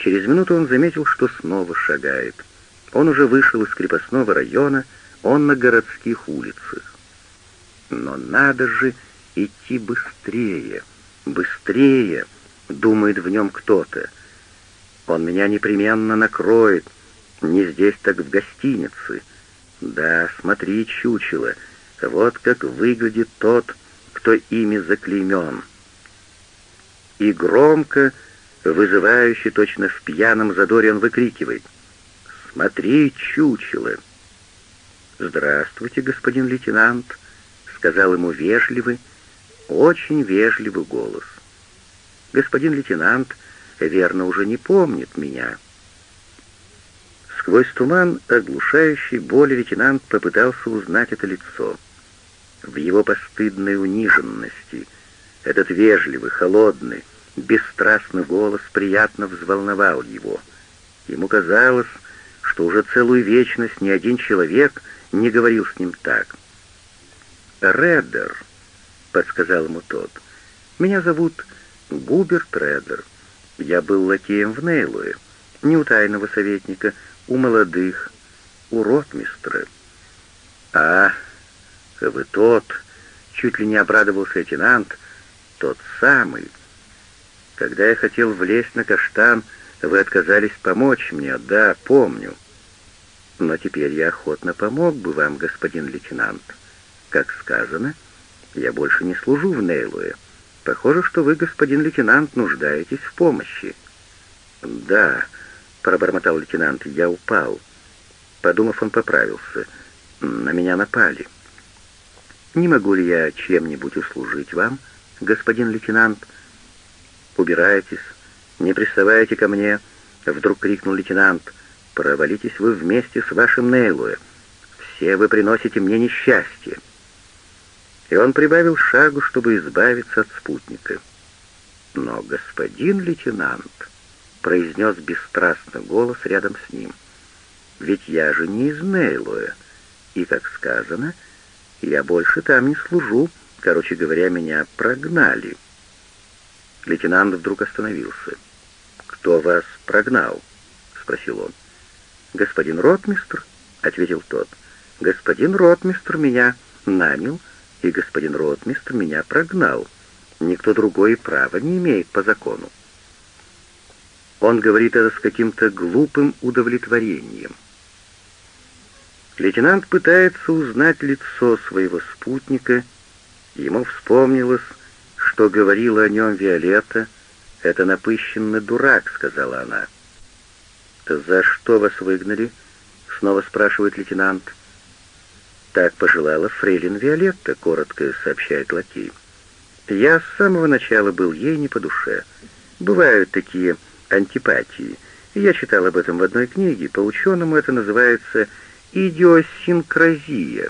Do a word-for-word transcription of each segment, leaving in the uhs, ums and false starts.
Через минуту он заметил, что снова шагает. Он уже вышел из крепостного района, он на городских улицах. Но надо же идти быстрее, быстрее, думает в нем кто-то. Он меня непременно накроет, не здесь, так в гостинице. Да, смотри, чучело, вот как выглядит тот, кто ими заклеймен. И громко, вызывающе, точно в пьяном задоре он выкрикивает: «Смотри, чучело!» «Здравствуйте, господин лейтенант», — сказал ему вежливый, очень вежливый голос. «Господин лейтенант, верно, уже не помнит меня». Сквозь туман оглушающей боли лейтенант попытался узнать это лицо. В его постыдной униженности этот вежливый, холодный, бесстрастный голос приятно взволновал его. Ему казалось, что уже целую вечность ни один человек не говорил с ним так. «Реддер», — подсказал ему тот, — «меня зовут Губерт Реддер. Я был лакеем в Нейлуе, не у тайного советника, у молодых, у ротмистра». «А, вы тот», — чуть ли не обрадовался лейтенант, — «тот самый. Когда я хотел влезть на каштан, вы отказались помочь мне, да, помню. Но теперь я охотно помог бы вам, господин лейтенант. Как сказано, я больше не служу в Нейлуе. Похоже, что вы, господин лейтенант, нуждаетесь в помощи». «Да», — пробормотал лейтенант, — «я упал». Подумав, он поправился. «На меня напали». «Не могу ли я чем-нибудь услужить вам, господин лейтенант?» «Убирайтесь, не приставайте ко мне», — вдруг крикнул лейтенант. «Провалитесь вы вместе с вашим Нейлуэ. Все вы приносите мне несчастье». И он прибавил шагу, чтобы избавиться от спутника. «Но, господин лейтенант», — произнес бесстрастный голос рядом с ним, — «ведь я же не из Нейлуэ, и, как сказано, я больше там не служу, короче говоря, меня прогнали». Лейтенант вдруг остановился. «Кто вас прогнал?» — спросил он. «Господин ротмистр», — ответил тот. «Господин ротмистр меня нанял, и господин ротмистр меня прогнал. Никто другой и права не имеет по закону». Он говорит это с каким-то глупым удовлетворением. Лейтенант пытается узнать лицо своего спутника. Ему вспомнилось, что говорила о нем Виолетта. «Это напыщенный дурак», — сказала она. «За что вас выгнали?» — снова спрашивает лейтенант. «Так пожелала фрейлин Виолетта», — коротко сообщает лакей. «Я с самого начала был ей не по душе. Бывают такие антипатии. Я читал об этом в одной книге. По-ученому это называется идиосинкразия».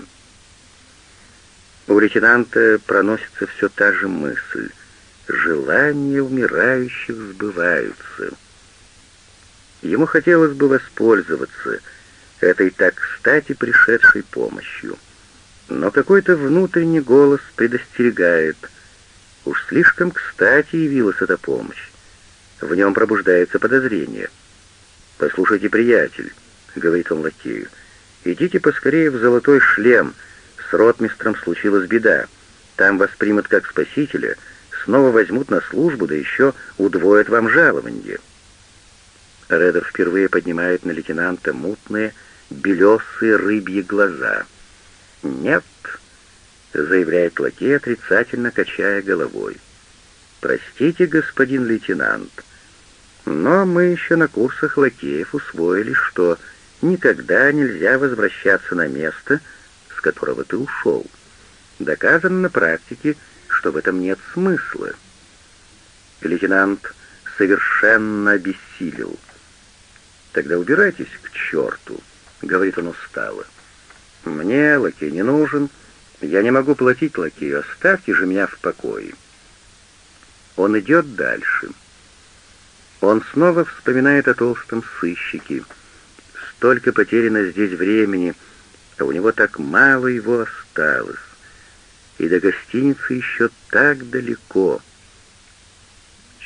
У лейтенанта проносится все та же мысль. Желания умирающих сбываются. Ему хотелось бы воспользоваться этой так кстати пришедшей помощью. Но какой-то внутренний голос предостерегает. Уж слишком кстати явилась эта помощь. В нем пробуждается подозрение. «Послушайте, приятель», — говорит он лакею, — «идите поскорее в золотой шлем. С ротмистром случилась беда. Там вас примут как спасителя, снова возьмут на службу, да еще удвоят вам жалованье». Реддер впервые поднимает на лейтенанта мутные, белесые рыбьи глаза. «Нет», — заявляет лакей, отрицательно качая головой. «Простите, господин лейтенант, но мы еще на курсах лакеев усвоили, что никогда нельзя возвращаться на место, с которого ты ушел. Доказано на практике, что в этом нет смысла». Лейтенант совершенно обессилел. «Тогда убирайтесь к черту», — говорит он устало. «Мне лакей не нужен, я не могу платить лакею, оставьте же меня в покое». Он идет дальше. Он снова вспоминает о толстом сыщике. Столько потеряно здесь времени, а у него так мало его осталось. И до гостиницы еще так далеко.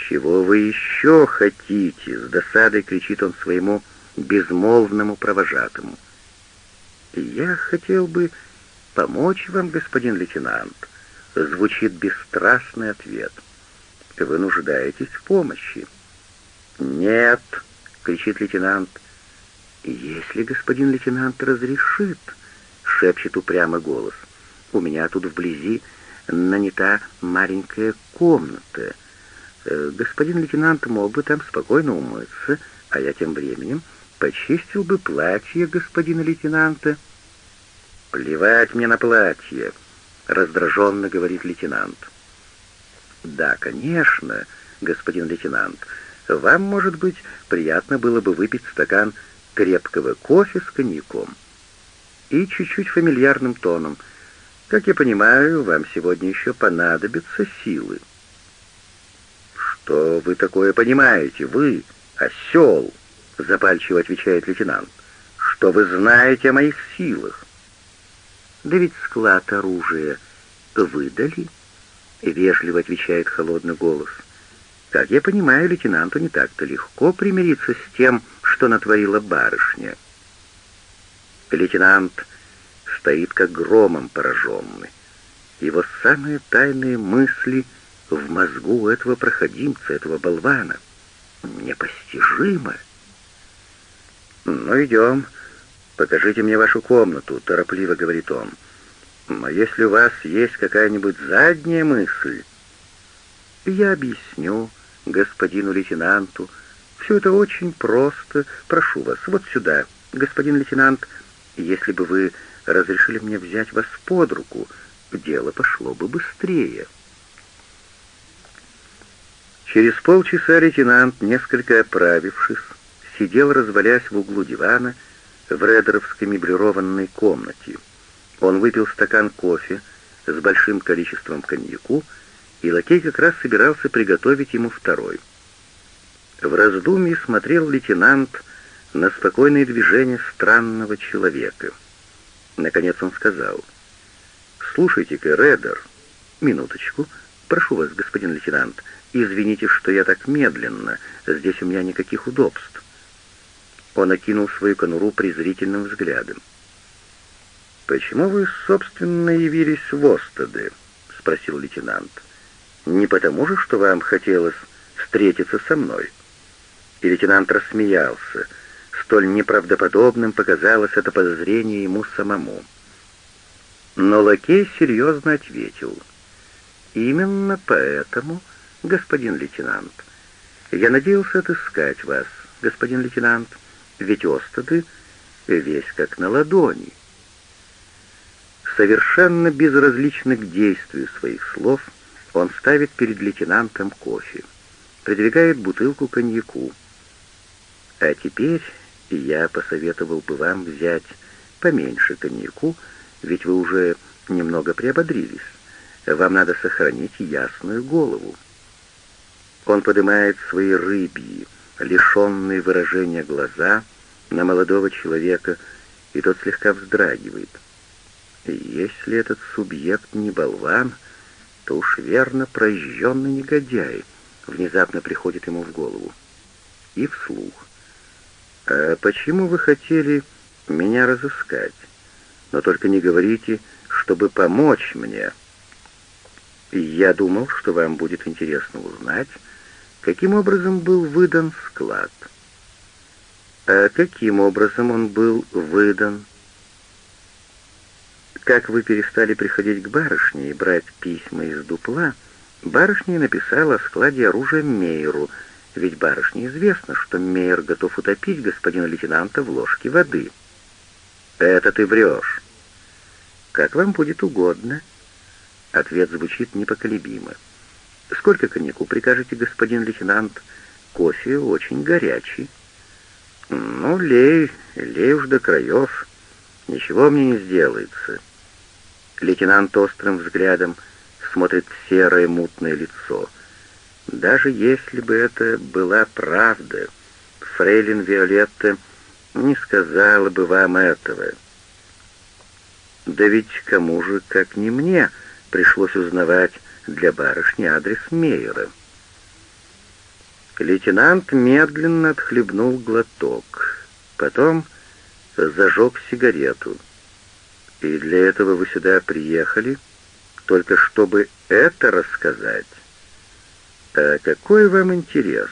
«Чего вы еще хотите?» — с досадой кричит он своему безмолвному провожатому. «Я хотел бы помочь вам, господин лейтенант», — звучит бесстрастный ответ. «Вы нуждаетесь в помощи». «Нет», — кричит лейтенант. «Если господин лейтенант разрешит», — шепчет упрямый голос, — «у меня тут вблизи нанята маленькая комната. Господин лейтенант мог бы там спокойно умыться, а я тем временем почистил бы платье господина лейтенанта». «Плевать мне на платье», — раздраженно говорит лейтенант. «Да, конечно, господин лейтенант, вам, может быть, приятно было бы выпить стакан крепкого кофе с коньяком». И чуть-чуть фамильярным тоном: «Как я понимаю, вам сегодня еще понадобятся силы». «Что вы такое понимаете, вы, осел?» — запальчиво отвечает лейтенант. «Что вы знаете о моих силах?» «Да ведь склад оружия выдали», — вежливо отвечает холодный голос. «Как я понимаю, лейтенанту не так-то легко примириться с тем, что натворила барышня». Лейтенант стоит как громом пораженный. Его самые тайные мысли в мозгу этого проходимца, этого болвана. Непостижимо. «Ну, идем. Покажите мне вашу комнату», — торопливо говорит он. «Но если у вас есть какая-нибудь задняя мысль...» «Я объясню господину лейтенанту. Все это очень просто. Прошу вас, вот сюда, господин лейтенант. Если бы вы разрешили мне взять вас под руку, дело пошло бы быстрее». Через полчаса лейтенант, несколько оправившись, сидел, развалясь в углу дивана в редеровской меблированной комнате. Он выпил стакан кофе с большим количеством коньяку, и лакей как раз собирался приготовить ему второй. В раздумье смотрел лейтенант на спокойные движения странного человека. Наконец он сказал: «Слушайте-ка, Редер, минуточку, прошу вас, господин лейтенант, извините, что я так медленно, здесь у меня никаких удобств». Он окинул свою конуру презрительным взглядом. «Почему вы, собственно, явились в Остаде?» — спросил лейтенант. «Не потому же, что вам хотелось встретиться со мной?» И лейтенант рассмеялся. Столь неправдоподобным показалось это подозрение ему самому. Но лакей серьезно ответил: «Именно поэтому, господин лейтенант, я надеялся отыскать вас, господин лейтенант, ведь Остады весь как на ладони». Совершенно безразлично к действию своих слов, он ставит перед лейтенантом кофе, придвигает бутылку коньяку. «А теперь я посоветовал бы вам взять поменьше коньяку, ведь вы уже немного приободрились. Вам надо сохранить ясную голову». Он поднимает свои рыбьи, лишенные выражения глаза на молодого человека, и тот слегка вздрагивает. Если этот субъект не болван, то уж верно прожженный негодяй, внезапно приходит ему в голову. И вслух: «А почему вы хотели меня разыскать? Но только не говорите, чтобы помочь мне. Я думал, что вам будет интересно узнать, каким образом был выдан склад». «А каким образом он был выдан?» «Как вы перестали приходить к барышне и брать письма из дупла, барышня написала о складе оружия Мейеру, ведь барышне известно, что Мейер готов утопить господина лейтенанта в ложке воды». «Это ты врешь». «Как вам будет угодно». Ответ звучит непоколебимо. «Сколько коньяку прикажете, господин лейтенант? Кофе очень горячий». «Ну, лей, лей уж до краев. Ничего мне не сделается». Лейтенант острым взглядом смотрит в серое мутное лицо. Даже если бы это была правда, фрейлин Виолетта не сказала бы вам этого. Да ведь кому же, как не мне, пришлось узнавать для барышни адрес Мейера. Лейтенант медленно отхлебнул глоток, потом зажег сигарету. «И для этого вы сюда приехали, только чтобы это рассказать? А какой вам интерес?»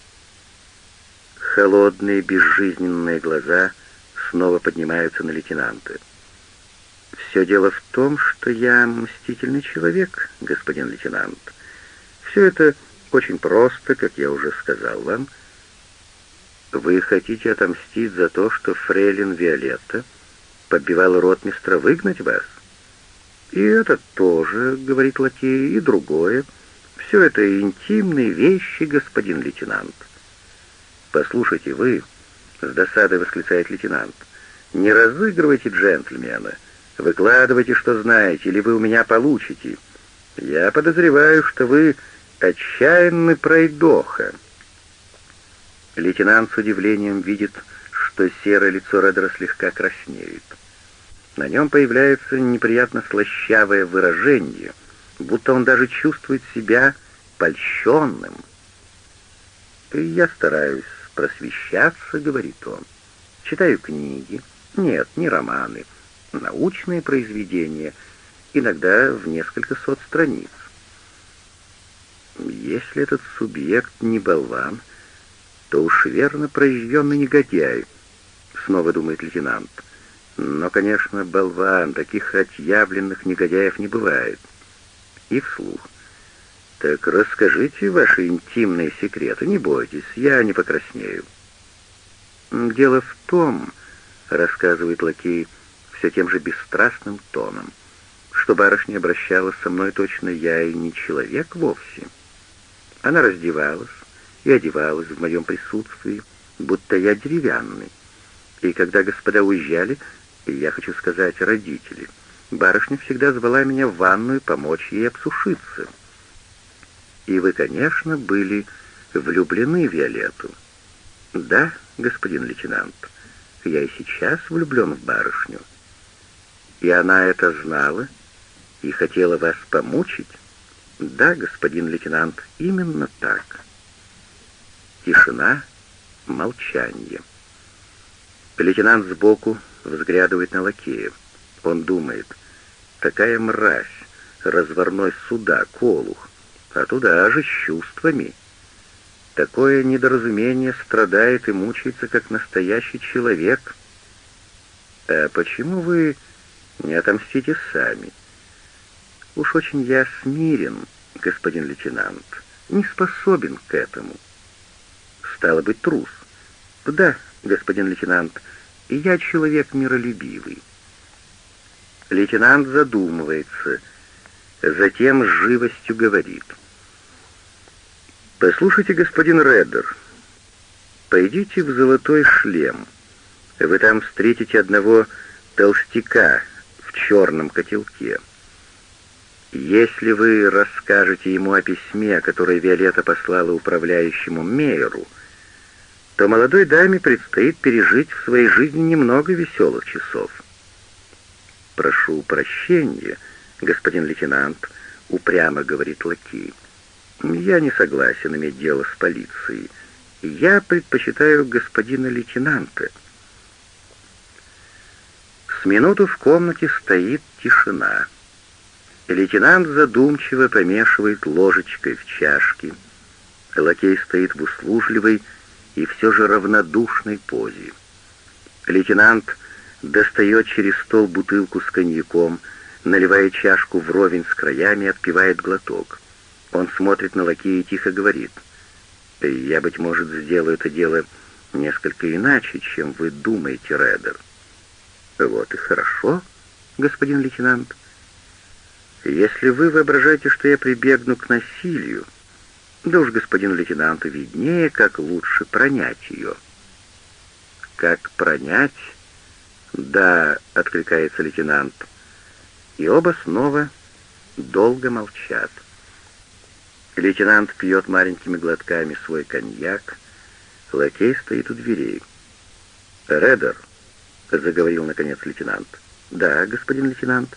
Холодные, безжизненные глаза снова поднимаются на лейтенанта. «Все дело в том, что я мстительный человек, господин лейтенант. Все это очень просто, как я уже сказал вам. Вы хотите отомстить за то, что фрейлин Виолетта подбивала ротмистра выгнать вас? И это тоже, — говорит лакей, — и другое. Все это интимные вещи, господин лейтенант». «Послушайте, вы, — с досадой восклицает лейтенант, — не разыгрывайте джентльмена. Выкладывайте, что знаете, или вы у меня получите. Я подозреваю, что вы отчаянный пройдоха». Лейтенант с удивлением видит, что серое лицо Реддера слегка краснеет. На нем появляется неприятно слащавое выражение, будто он даже чувствует себя польщенным. «Я стараюсь просвещаться, — говорит он. Читаю книги, нет, не романы, научные произведения, иногда в несколько сот страниц. Если этот субъект не болван, то уж верно прожженный негодяй, — снова думает лейтенант. Но, конечно, болван, таких отъявленных негодяев не бывает. И вслух: «Так расскажите ваши интимные секреты, не бойтесь, я не покраснею». «Дело в том, — рассказывает лакей все тем же бесстрастным тоном, — что барышня обращалась со мной, точно я и не человек вовсе. Она раздевалась и одевалась в моем присутствии, будто я деревянный. И когда господа уезжали, и я хочу сказать, родители, барышня всегда звала меня в ванную помочь ей обсушиться. И вы, конечно, были влюблены в Виолетту». «Да, господин лейтенант, я и сейчас влюблен в барышню». «И она это знала и хотела вас помучить?» «Да, господин лейтенант, именно так». Тишина, молчание. Лейтенант сбоку взглядывает на лакея. Он думает: такая мразь, разварной судак, олух, а туда же с чувствами. Такое недоразумение страдает и мучается, как настоящий человек. А почему вы не отомстите сами? Уж очень я смирен, господин лейтенант, не способен к этому. Стало быть, трус. Да, господин лейтенант, и я человек миролюбивый. Лейтенант задумывается, затем с живостью говорит: «Послушайте, господин Реддер, пойдите в Золотой шлем. Вы там встретите одного толстяка в черном котелке. Если вы расскажете ему о письме, которое Виолетта послала управляющему Мейеру, то молодой даме предстоит пережить в своей жизни немного веселых часов». «Прошу прощения, господин лейтенант», — упрямо говорит лакей. «Я не согласен иметь дело с полицией. Я предпочитаю господина лейтенанта». С минуту в комнате стоит тишина. Лейтенант задумчиво помешивает ложечкой в чашке. Лакей стоит в услужливой и все же равнодушной позе. Лейтенант достает через стол бутылку с коньяком, наливая чашку вровень с краями, отпивает глоток. Он смотрит на лакея и тихо говорит: «Я, быть может, сделаю это дело несколько иначе, чем вы думаете, Реддер». «Вот и хорошо, господин лейтенант. Если вы воображаете, что я прибегну к насилию, да уж господину лейтенанту виднее, как лучше пронять ее». «Как пронять?» «Да», — откликается лейтенант. И оба снова долго молчат. Лейтенант пьет маленькими глотками свой коньяк. Лакей стоит у дверей. «Реддер», — заговорил наконец лейтенант. «Да, господин лейтенант».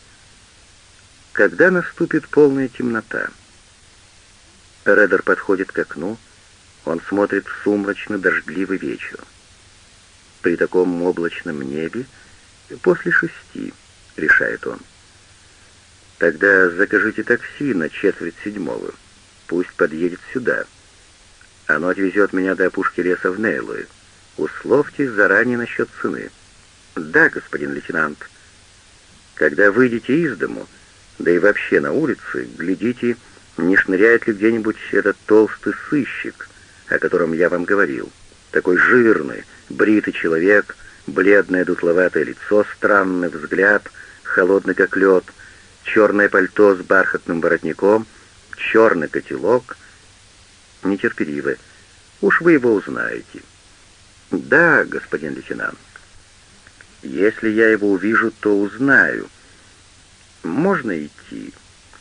«Когда наступит полная темнота?» Реддер подходит к окну, Он смотрит в сумрачный дождливый вечер. При таком облачном небе после шести, решает он. Тогда закажите такси на четверть седьмого. Пусть подъедет сюда. Оно отвезет меня до опушки леса в Нейлуэ. Условьтесь заранее насчет цены. Да, господин лейтенант. Когда выйдете из дому, да и вообще на улице, глядите, не шныряет ли где-нибудь этот толстый сыщик, о котором я вам говорил. Такой жирный, бритый человек, бледное дутловатое лицо, странный взгляд, холодный как лед, черное пальто с бархатным воротником, черный котелок. Нетерпеливо. Уж вы его узнаете. Да, господин лейтенант. Если я его увижу, то узнаю. Можно идти?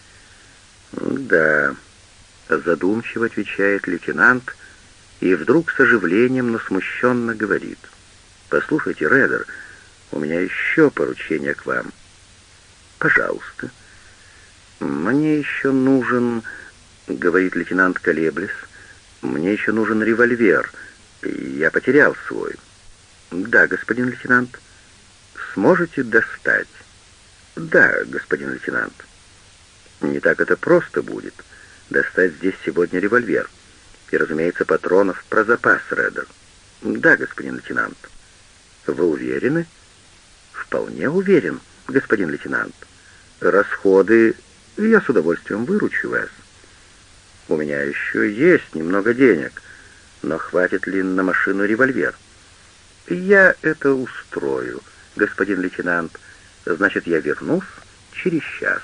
Да, задумчиво отвечает лейтенант, и вдруг с оживлением, но смущенно говорит. Послушайте, Редер, у меня еще поручение к вам. Пожалуйста. Мне еще нужен, говорит лейтенант колеблясь, мне еще нужен револьвер. Я потерял свой. Да, господин лейтенант. Сможете достать? Да, господин лейтенант. Не так это просто будет. Достать здесь сегодня револьвер. И, разумеется, патронов про запас, Редер. Да, господин лейтенант. Вы уверены? Вполне уверен, господин лейтенант. Расходы я с удовольствием выручу вас. У меня еще есть немного денег, но хватит ли на машину револьвер? Я это устрою, господин лейтенант. Значит, я вернусь через час.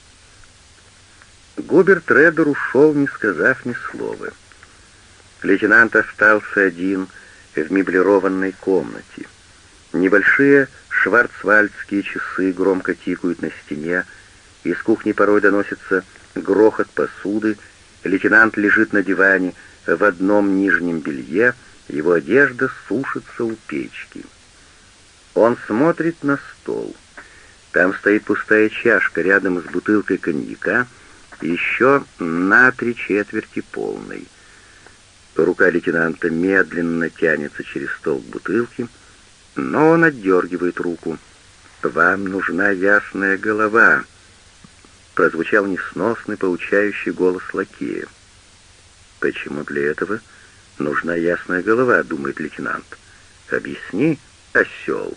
Губерт Редер ушел, не сказав ни слова. Лейтенант остался один в меблированной комнате. Небольшие шварцвальдские часы громко тикают на стене, из кухни порой доносится грохот посуды, лейтенант лежит на диване в одном нижнем белье, его одежда сушится у печки. Он смотрит на стол. Там стоит пустая чашка рядом с бутылкой коньяка, еще на три четверти полной. Рука лейтенанта медленно тянется через стол к бутылке, но он отдергивает руку. «Вам нужна ясная голова», — прозвучал несносный, поучающий голос лакея. «Почему для этого нужна ясная голова?» — думает лейтенант. «Объясни, осел».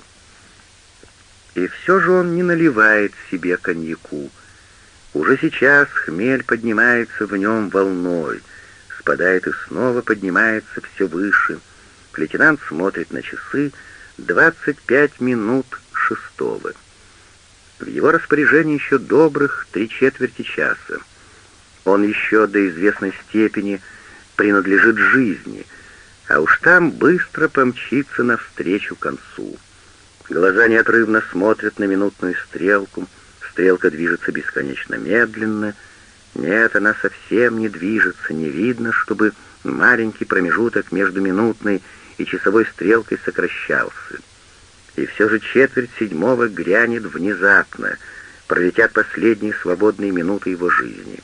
И все же он не наливает себе коньяку. Уже сейчас хмель поднимается в нем волной, спадает и снова поднимается все выше. Лейтенант смотрит на часы. Двадцать пять минут шестого. В его распоряжении еще добрых три четверти часа. Он еще до известной степени принадлежит жизни, а уж там быстро помчится навстречу концу. Глаза неотрывно смотрят на минутную стрелку. Стрелка движется бесконечно медленно. Нет, она совсем не движется, не видно, чтобы маленький промежуток между минутной и часовой стрелкой сокращался. И все же четверть седьмого грянет внезапно, пролетят последние свободные минуты его жизни.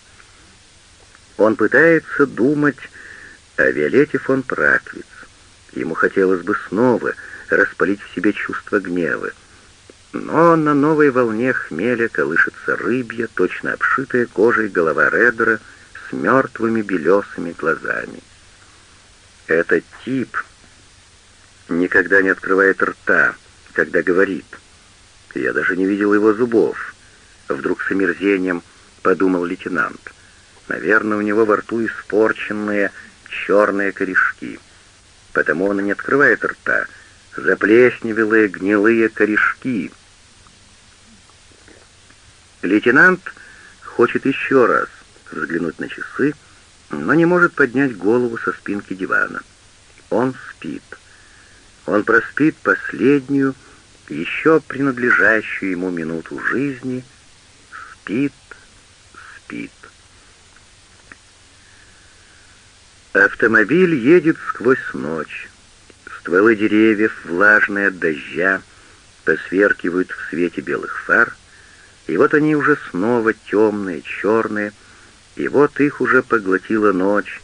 Он пытается думать о Виолетте фон Праквиц. Ему хотелось бы снова распалить в себе чувство гнева. Но на новой волне хмеля колышется рыбья, точно обшитая кожей голова Редера с мертвыми белесыми глазами. Этот тип никогда не открывает рта, когда говорит. Я даже не видел его зубов. Вдруг с омерзением подумал лейтенант. Наверное, у него во рту испорченные черные корешки. Потому он и не открывает рта. Заплесневелые гнилые корешки. Лейтенант хочет еще раз взглянуть на часы, но не может поднять голову со спинки дивана. Он спит. Он проспит последнюю, еще принадлежащую ему минуту жизни. Спит, спит. Автомобиль едет сквозь ночь. Стволы деревьев, влажные от дождя, посверкивают в свете белых фар, и вот они уже снова темные, черные, и вот их уже поглотила ночь,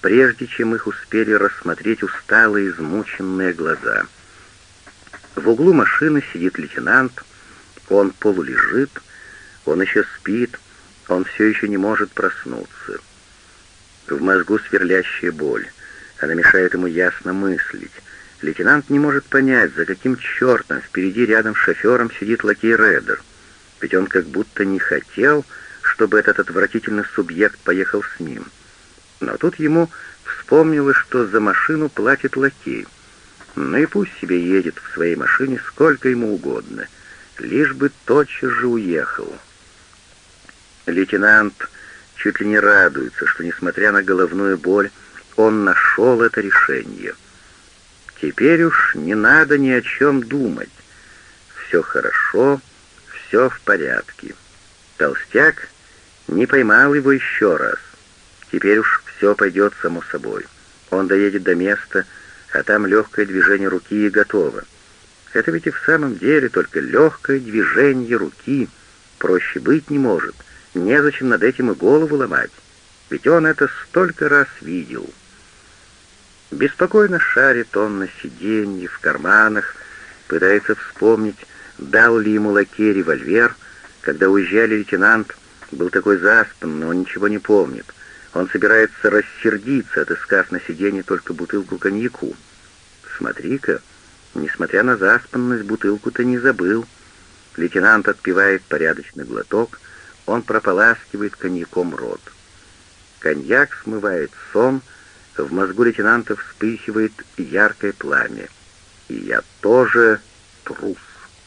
прежде чем их успели рассмотреть усталые, измученные глаза. В углу машины сидит лейтенант, он полулежит, он еще спит, он все еще не может проснуться. В мозгу сверлящая боль, она мешает ему ясно мыслить. Лейтенант не может понять, за каким чертом впереди рядом с шофером сидит лакей Редер, ведь он как будто не хотел, чтобы этот отвратительный субъект поехал с ним. Но тут ему вспомнилось, что за машину платит лакей. Ну и пусть себе едет в своей машине сколько ему угодно, лишь бы тотчас же уехал. Лейтенант чуть ли не радуется, что, несмотря на головную боль, он нашел это решение. Теперь уж не надо ни о чем думать. Все хорошо, все в порядке. Толстяк не поймал его еще раз. Теперь уж все пойдет само собой. Он доедет до места, а там легкое движение руки и готово. Это ведь и в самом деле только легкое движение руки. Проще быть не может. Незачем над этим и голову ломать. Ведь он это столько раз видел. Беспокойно шарит он на сиденье, в карманах, пытается вспомнить, дал ли ему лакей револьвер. Когда уезжали, лейтенант был такой заспан, но он ничего не помнит. Он собирается рассердиться, отыскав на сиденье только бутылку коньяку. Смотри-ка, несмотря на заспанность, бутылку-то не забыл. Лейтенант отпивает порядочный глоток, он прополаскивает коньяком рот. Коньяк смывает сон, в мозгу лейтенанта вспыхивает яркое пламя. И я тоже трус.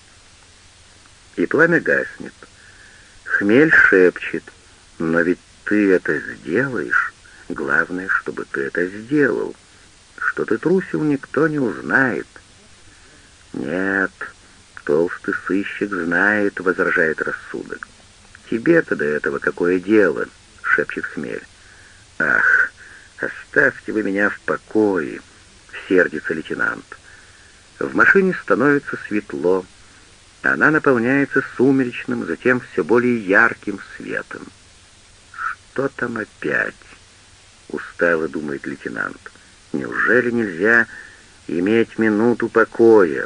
И пламя гаснет. Хмель шепчет: но ведь ты это сделаешь. Главное, чтобы ты это сделал. Что ты трусил, никто не узнает. Нет, толстый сыщик знает, возражает рассудок. Тебе-то до этого какое дело, шепчет хмель. Ах, оставьте вы меня в покое, сердится лейтенант. В машине становится светло. Она наполняется сумеречным, затем все более ярким светом. Что там опять? Устало думает лейтенант. Неужели нельзя иметь минуту покоя?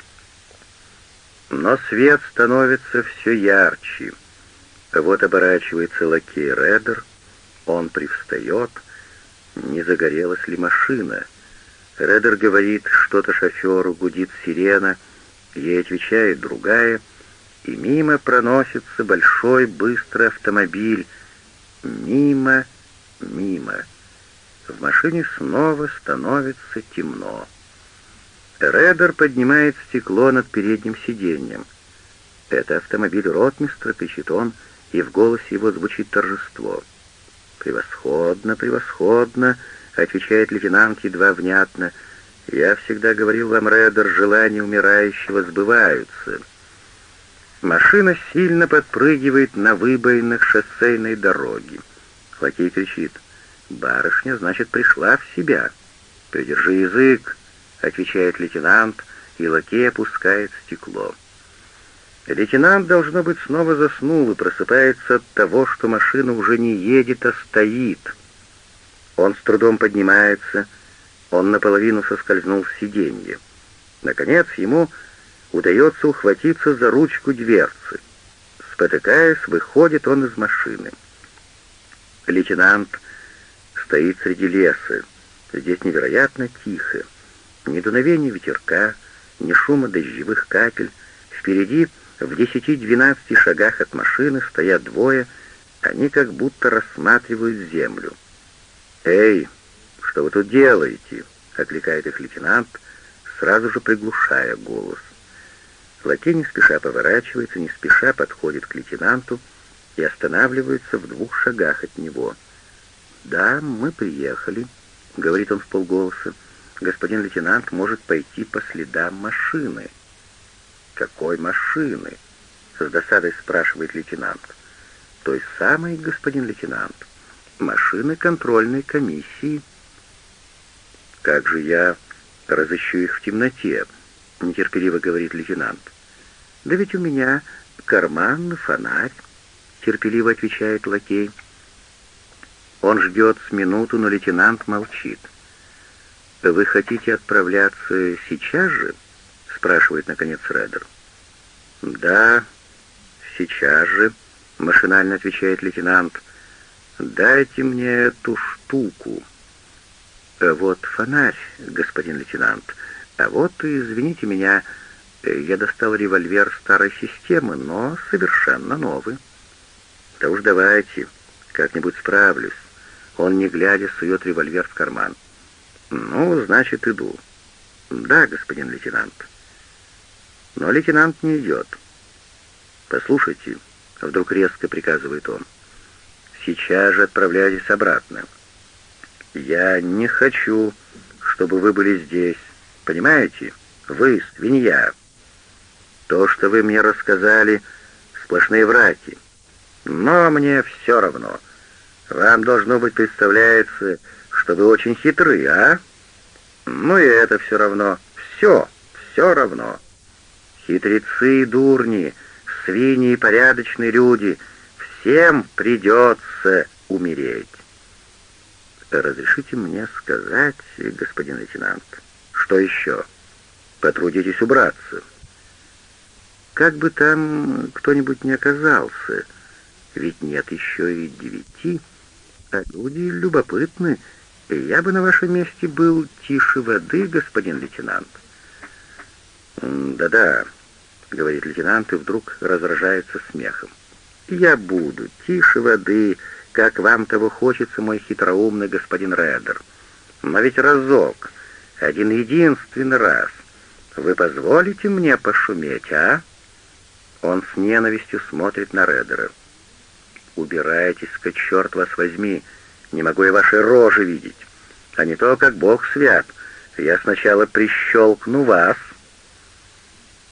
Но свет становится все ярче. Вот оборачивается лакей Редер. Он привстает. Не загорелась ли машина? Редер говорит что-то шоферу, гудит сирена. Ей отвечает другая. И мимо проносится большой быстрый автомобиль. Мимо, мимо. В машине снова становится темно. Редер поднимает стекло над передним сиденьем. «Это автомобиль ротмистра», — кричит он, и в голосе его звучит торжество. «Превосходно, превосходно», — отвечает лейтенант едва внятно. «Я всегда говорил вам, Редер, желания умирающего сбываются». Машина сильно подпрыгивает на выбоинах шоссейной дороги. Лакей кричит: «Барышня, значит, пришла в себя». «Придержи язык», — отвечает лейтенант, и лакей опускает стекло. Лейтенант, должно быть, снова заснул и просыпается от того, что машина уже не едет, а стоит. Он с трудом поднимается, он наполовину соскользнул с сиденья. Наконец ему удается ухватиться за ручку дверцы. Спотыкаясь, выходит он из машины. Лейтенант стоит среди леса. Здесь невероятно тихо. Ни дуновения ветерка, ни шума дождевых капель. Впереди, в десяти-двенадцати шагах от машины, стоят двое. Они как будто рассматривают землю. «Эй, что вы тут делаете?» — окликает их лейтенант, сразу же приглушая голос. Лакей не спеша поворачивается, не спеша подходит к лейтенанту и останавливается в двух шагах от него. «Да, мы приехали», — говорит он вполголоса. «Господин лейтенант может пойти по следам машины». «Какой машины?» — с досадой спрашивает лейтенант. «Той самой, господин лейтенант, машины контрольной комиссии». «Как же я разыщу их в темноте?» — нетерпеливо говорит лейтенант. «Да ведь у меня карманный фонарь», — терпеливо отвечает лакей. Он ждет с минуту, но лейтенант молчит. «Вы хотите отправляться сейчас же?» — спрашивает, наконец, Редер. «Да, сейчас же», — машинально отвечает лейтенант. «Дайте мне эту штуку». «Вот фонарь, господин лейтенант. А вот, извините меня, я достал револьвер старой системы, но совершенно новый». «Да уж давайте, как-нибудь справлюсь». Он, не глядя, сует револьвер в карман. «Ну, значит, иду». «Да, господин лейтенант». Но лейтенант не идет. «Послушайте», — вдруг резко приказывает он, — «сейчас же отправляйтесь обратно. Я не хочу, чтобы вы были здесь. Понимаете? Вы, свинья. То, что вы мне рассказали, сплошные враки. Но мне все равно. Вам, должно быть, представляется, что вы очень хитры, а? Ну и это все равно. Все, все равно. Хитрецы и дурни, свиньи и порядочные люди, всем придется умереть. Разрешите мне сказать, господин лейтенант, что еще? Потрудитесь убраться. Как бы там кто-нибудь ни оказался, ведь нет еще и девяти, а люди любопытны, и я бы на вашем месте был тише воды, господин лейтенант. «Да-да», — говорит лейтенант и вдруг разражается смехом. «Я буду тише воды, как вам того хочется, мой хитроумный господин Редер. Но ведь разок, один единственный раз, вы позволите мне пошуметь, а?» Он с ненавистью смотрит на Редера. «Убирайтесь-ка, черт вас возьми, не могу я вашей рожи видеть. А не то, как Бог свят, я сначала прищелкну вас,